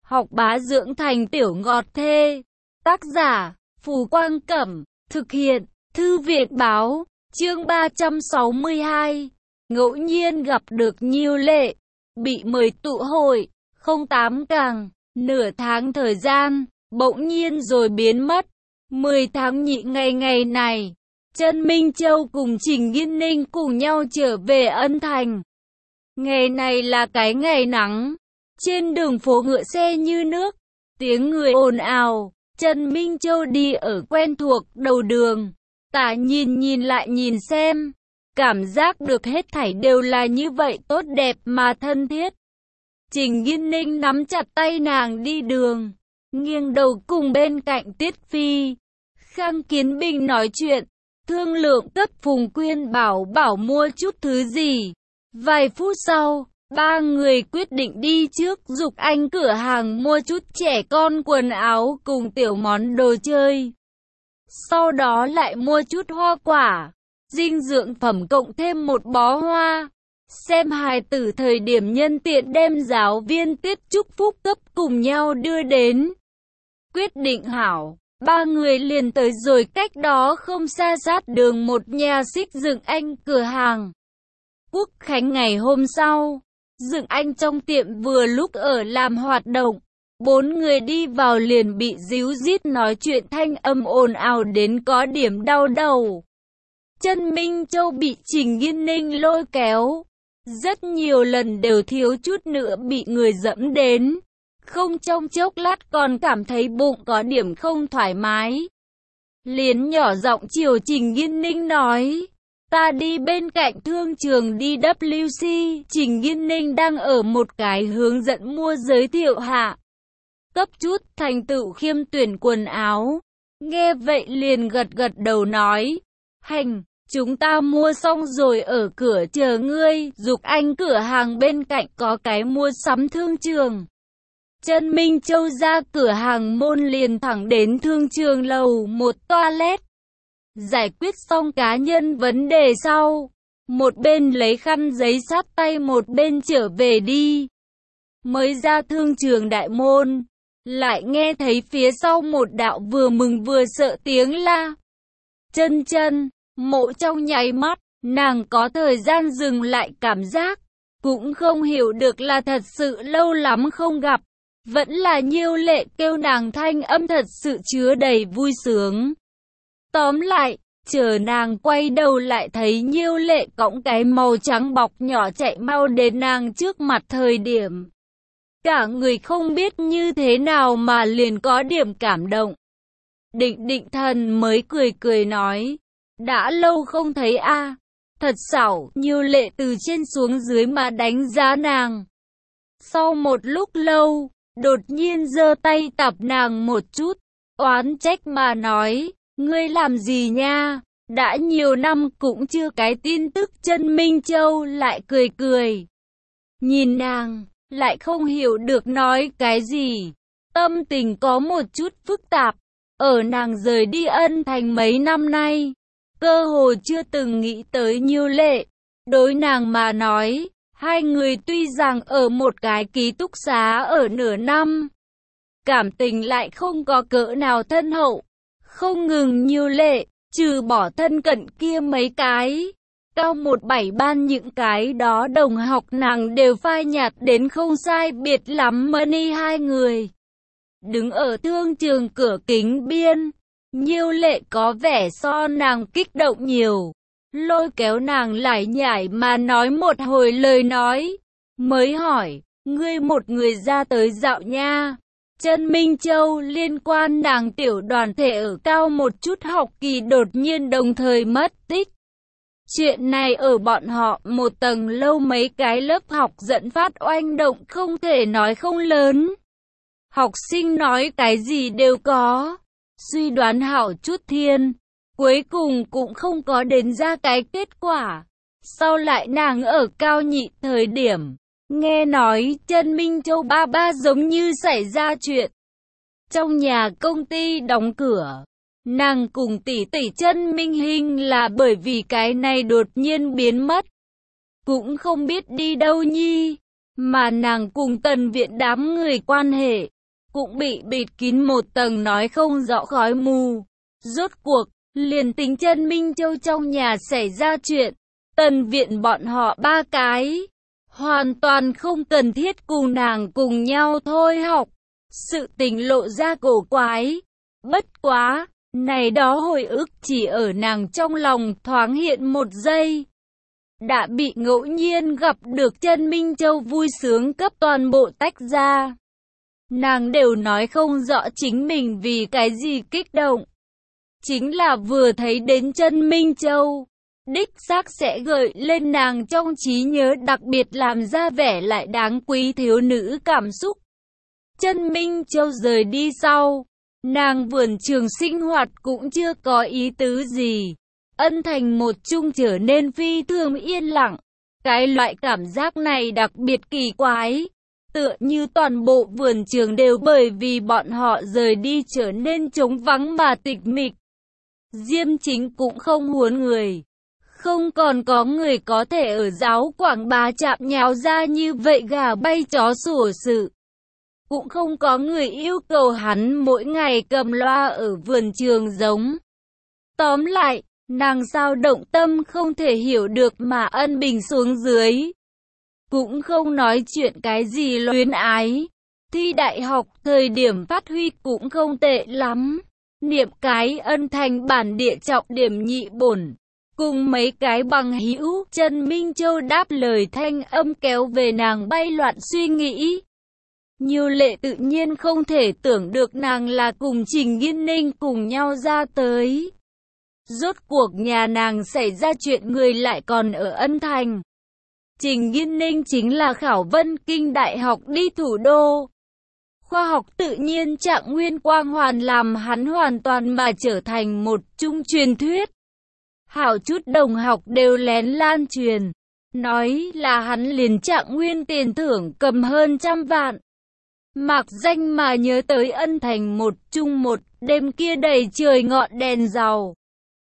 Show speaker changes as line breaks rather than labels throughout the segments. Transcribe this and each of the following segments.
học bá dưỡng thành tiểu ngọt thê. Tác giả, Phù Quang Cẩm, thực hiện, Thư viện Báo, chương 362. Ngẫu nhiên gặp được Nhiêu Lệ, bị mời tụ hội, 08 càng, nửa tháng thời gian, bỗng nhiên rồi biến mất. 10 tháng nhị ngày này, Trân Minh Châu cùng Trình Nghiên Ninh cùng nhau trở về Ân Thành. Ngày này là cái ngày nắng, trên đường phố ngựa xe như nước, tiếng người ồn ào. Trân Minh Châu đi ở quen thuộc đầu đường, tả nhìn lại nhìn xem, cảm giác được hết thảy đều là như vậy tốt đẹp mà thân thiết. Trình Nghiên Ninh nắm chặt tay nàng đi đường, nghiêng đầu cùng bên cạnh Tiết Phi, Khang Kiến Bình nói chuyện, thương lượng cấp Phùng Quyên bảo mua chút thứ gì. Vài phút sau, ba người quyết định đi trước Dục Anh cửa hàng mua chút trẻ con quần áo cùng tiểu món đồ chơi. Sau đó lại mua chút hoa quả, dinh dưỡng phẩm cộng thêm một bó hoa. Xem hài tử thời điểm nhân tiện đem giáo viên Tiết chúc phúc cấp cùng nhau đưa đến. Quyết định hảo, ba người liền tới rồi cách đó không xa sát đường một nhà xích Dựng Anh cửa hàng. Quốc khánh ngày hôm sau, Dựng Anh trong tiệm vừa lúc ở làm hoạt động, bốn người đi vào liền bị díu dít nói chuyện thanh âm ồn ào đến có điểm đau đầu. Trân Minh Châu bị Trình Nghiên Ninh lôi kéo, rất nhiều lần đều thiếu chút nữa bị người dẫm đến, không trong chốc lát còn cảm thấy bụng có điểm không thoải mái. Liền nhỏ giọng chiều Trình Nghiên Ninh nói, ta đi bên cạnh thương trường DWC, Trình Nghiên Ninh đang ở một cái hướng dẫn mua giới thiệu hạ. Cấp chút thành tựu khiêm tuyển quần áo. Nghe vậy liền gật đầu nói, hành, chúng ta mua xong rồi ở cửa chờ ngươi. Dục Anh cửa hàng bên cạnh có cái mua sắm thương trường. Trân Minh Châu ra cửa hàng môn liền thẳng đến thương trường lầu một toilet. Giải quyết xong cá nhân vấn đề sau, một bên lấy khăn giấy sát tay một bên trở về đi. Mới ra thương trường đại môn, lại nghe thấy phía sau một đạo vừa mừng vừa sợ tiếng la. Chân, Mộ trong nháy mắt, nàng có thời gian dừng lại cảm giác, cũng không hiểu được là thật sự lâu lắm không gặp, vẫn là Nhiêu Lệ kêu nàng thanh âm thật sự chứa đầy vui sướng. Tóm lại, chờ nàng quay đầu lại thấy Nhiêu Lệ cõng cái màu trắng bọc nhỏ chạy mau đến nàng trước mặt thời điểm. Cả người không biết như thế nào mà liền có điểm cảm động. Định Thần mới cười nói, đã lâu không thấy a, thật xảo. Nhiêu Lệ từ trên xuống dưới mà đánh giá nàng. Sau một lúc lâu, đột nhiên giơ tay tạp nàng một chút, oán trách mà nói, ngươi làm gì nha, đã nhiều năm cũng chưa cái tin tức. Trân Minh Châu lại cười. Nhìn nàng, lại không hiểu được nói cái gì. Tâm tình có một chút phức tạp. Ở nàng rời đi Ân Thành mấy năm nay, cơ hồ chưa từng nghĩ tới Nhiêu Lệ. Đối nàng mà nói, hai người tuy rằng ở một cái ký túc xá ở nửa năm, cảm tình lại không có cỡ nào thân hậu. Không ngừng Nhiêu Lệ, trừ bỏ thân cận kia mấy cái, cao 17 ban những cái đó đồng học nàng đều phai nhạt đến không sai biệt lắm. Money hai người đứng ở thương trường cửa kính biên, Nhiêu Lệ có vẻ so nàng kích động nhiều, lôi kéo nàng lải nhải mà nói một hồi lời nói, mới hỏi, ngươi một người ra tới dạo nha. Trân Minh Châu liên quan nàng tiểu đoàn thể ở cao một chút học kỳ đột nhiên đồng thời mất tích. Chuyện này ở bọn họ một tầng lâu mấy cái lớp học dẫn phát oanh động không thể nói không lớn. Học sinh nói cái gì đều có, suy đoán hảo chút thiên, cuối cùng cũng không có đến ra cái kết quả. Sau lại nàng ở cao nhị thời điểm, nghe nói Trân Minh Châu ba giống như xảy ra chuyện. Trong nhà công ty đóng cửa, nàng cùng tỷ Trân Minh Hinh là bởi vì cái này đột nhiên biến mất. Cũng không biết đi đâu nhi, mà nàng cùng Tần Viện đám người quan hệ, cũng bị bịt kín một tầng nói không rõ khói mù. Rốt cuộc, liền tính chân Minh Châu trong nhà xảy ra chuyện, Tần Viện bọn họ ba cái hoàn toàn không cần thiết cùng nàng cùng nhau thôi học. Sự tình lộ ra cổ quái. Bất quá, này đó hồi ức chỉ ở nàng trong lòng thoáng hiện một giây. Đã bị ngẫu nhiên gặp được chân Minh Châu vui sướng cấp toàn bộ tách ra. Nàng đều nói không rõ chính mình vì cái gì kích động. Chính là vừa thấy đến chân Minh Châu, đích xác sẽ gợi lên nàng trong trí nhớ đặc biệt làm ra vẻ lại đáng quý thiếu nữ cảm xúc. Chân Minh Châu rời đi sau, nàng vườn trường sinh hoạt cũng chưa có ý tứ gì. Ân Thành một chung trở nên phi thường yên lặng. Cái loại cảm giác này đặc biệt kỳ quái. Tựa như toàn bộ vườn trường đều bởi vì bọn họ rời đi trở nên trống vắng mà tịch mịch. Diêm Chính cũng không huấn người. Không còn có người có thể ở giáo quảng bá chạm nháo ra như vậy gà bay chó sủa sự. Cũng không có người yêu cầu hắn mỗi ngày cầm loa ở vườn trường giống. Tóm lại, nàng sao động tâm không thể hiểu được mà ân bình xuống dưới. Cũng không nói chuyện cái gì luyến ái. Thi đại học thời điểm phát huy cũng không tệ lắm. Niệm cái Ân Thành bản địa trọng điểm nhị bổn. Cùng mấy cái bằng hữu, Trần Minh Châu đáp lời thanh âm kéo về nàng bay loạn suy nghĩ. Như Lệ tự nhiên không thể tưởng được nàng là cùng Trình Nghiên Ninh cùng nhau ra tới. Rốt cuộc nhà nàng xảy ra chuyện người lại còn ở Ân Thành. Trình Nghiên Ninh chính là khảo Vân Kinh Đại học đi thủ đô. Khoa học tự nhiên Trạng Nguyên quang hoàn làm hắn hoàn toàn mà trở thành một chung truyền thuyết. Hảo chút đồng học đều lén lan truyền, nói là hắn liền Trạng Nguyên tiền thưởng cầm hơn 100 vạn. Mạc danh mà nhớ tới Ân Thành một chung một đêm kia đầy trời ngọn đèn giàu.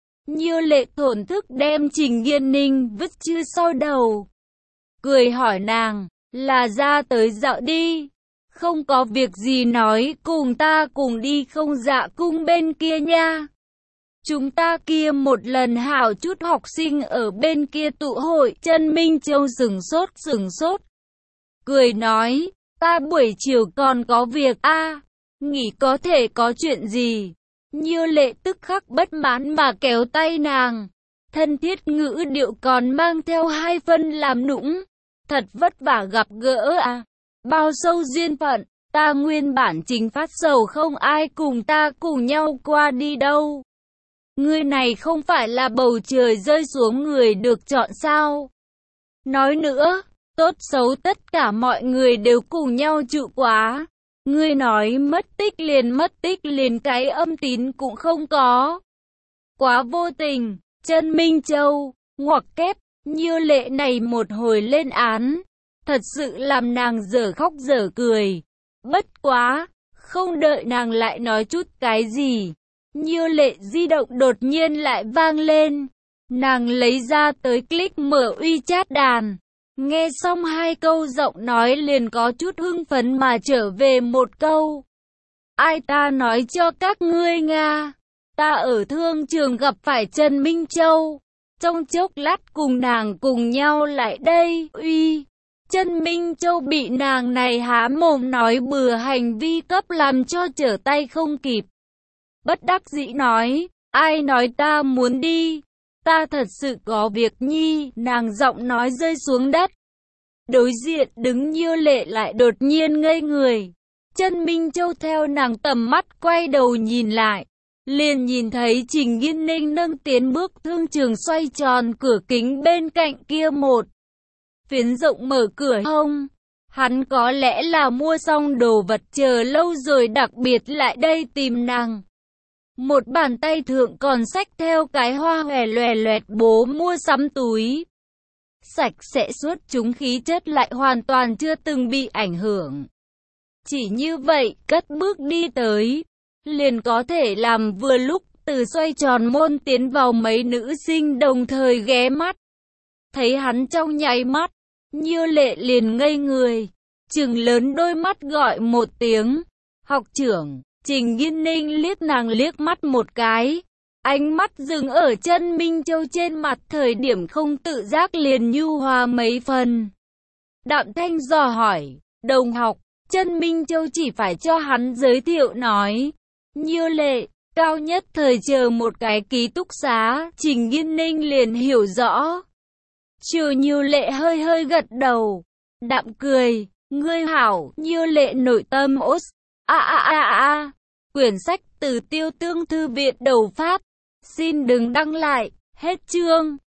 Như Lệ thổn thức đem Trình Nghiên Ninh vứt chưa sau đầu. Cười hỏi nàng, là ra tới dạo đi. Không có việc gì nói cùng ta cùng đi không Dạ Cung bên kia nha. Chúng ta kia một lần hảo chút học sinh ở bên kia tụ hội. Chân Minh Châu sửng sốt. Cười nói, ta buổi chiều còn có việc nghỉ có thể có chuyện gì. Như Lệ tức khắc bất mãn mà kéo tay nàng. Thân thiết ngữ điệu còn mang theo 2 phân làm nũng. Thật vất vả gặp gỡ bao sâu duyên phận, ta nguyên bản chính phát sầu không ai cùng ta cùng nhau qua đi đâu. Người này không phải là bầu trời rơi xuống người được chọn sao? Nói nữa, tốt xấu tất cả mọi người đều cùng nhau trụ quá. Ngươi nói mất tích liền cái âm tín cũng không có. Quá vô tình, Chân Minh Châu, ngoặc kép, Như Lệ này một hồi lên án. Thật sự làm nàng dở khóc dở cười. Bất quá, không đợi nàng lại nói chút cái gì. Như Lệ di động đột nhiên lại vang lên. Nàng lấy ra tới click mở WeChat đàn. Nghe xong 2 câu giọng nói liền có chút hưng phấn mà trở về một câu. Ai ta nói cho các ngươi Nga. Ta ở thương trường gặp phải Trần Minh Châu. Trong chốc lát cùng nàng cùng nhau lại đây. Trần Minh Châu bị nàng này há mồm nói bừa hành vi cấp làm cho trở tay không kịp. Bất đắc dĩ nói, ai nói ta muốn đi. Ta thật sự có việc nhi, nàng giọng nói rơi xuống đất. Đối diện đứng Như Lệ lại đột nhiên ngây người. Trần Minh Châu theo nàng tầm mắt quay đầu nhìn lại. Liền nhìn thấy Trình Nghiên Ninh nâng tiến bước thương trường xoay tròn cửa kính bên cạnh kia một phiến rộng mở cửa hông. Hắn có lẽ là mua xong đồ vật chờ lâu rồi đặc biệt lại đây tìm nàng. Một bàn tay thượng còn xách theo cái hoa hòe loè loẹt bố mua sắm túi. Sạch sẽ suốt chúng khí chất lại hoàn toàn chưa từng bị ảnh hưởng. Chỉ như vậy, cất bước đi tới, liền có thể làm vừa lúc từ xoay tròn môn tiến vào mấy nữ sinh đồng thời ghé mắt. Thấy hắn trong nháy mắt, Như Lệ liền ngây người, trừng lớn đôi mắt gọi một tiếng. Học trưởng, Trình Nghiên Ninh liếc nàng liếc mắt một cái. Ánh mắt dừng ở chân Minh Châu trên mặt, thời điểm không tự giác liền nhu hòa mấy phần. Đạm Thanh dò hỏi, đồng học, chân Minh Châu chỉ phải cho hắn giới thiệu nói. Như Lệ, cao nhất thời chờ một cái ký túc xá, Trình Nghiên Ninh liền hiểu rõ. Trừ Như Lệ hơi hơi gật đầu. Đạm cười, ngươi hảo, Như Lệ nội tâm ốt. Quyển sách từ Tiêu Tương Thư viện đầu Pháp. Xin đừng đăng lại, hết chương.